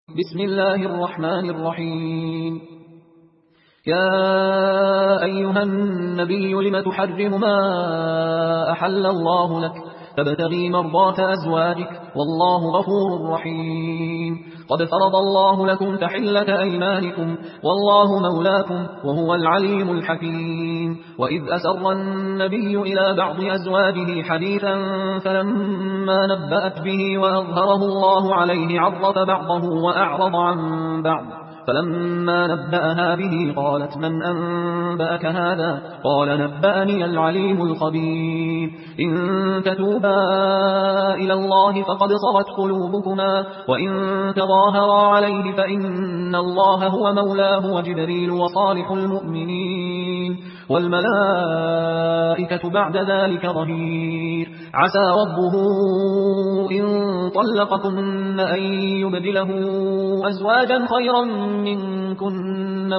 بسم الله الرحمن الرحيم. يا أيها النبي لم تحرم ما أحل الله لك تبتغي مرضات أزواجك والله غفور رحيم. قد فرض الله لكم تحلة أيمانكم والله مولاكم وهو العليم الحكيم. وإذ أسر النبي إلى بعض أزواجه حديثا فلما نبأت به وأظهره الله عليه عرف بعضه وأعرض عن بعض. فلما نبأها به قالت من أنبأك هذا؟ قال نبأني العليم الخبير. إن تتوبا إلى الله فقد صغت قلوبكما وإن تظاهرا عليه فإن الله هو مولاه وجبريل وصالح المؤمنين والملائكة بعد ذلك ظهير. عسى ربه إن طلقكن أن يبدله أزواجا خيرا منكن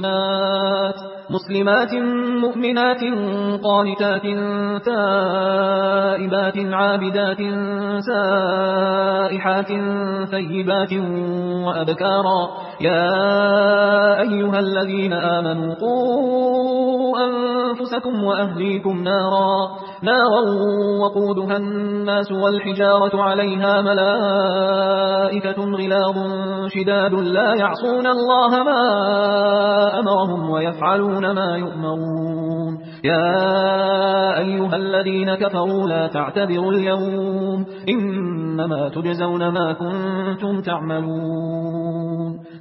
مسلمات مؤمنات قانتات تائبات عابدات سائحات ثيبات وأبكارا. يا أيها الذين آمنوا قوا أنفسكم وأهليكم نارا وقودها الناس والحجارة عليها ملائكة غلاظ شداد لا يعصون الله ما أمرهم ويفعلون ما يؤمرون. يا أيها الذين كفروا لا تعتذروا اليوم إنما تجزون ما كنتم تعملون.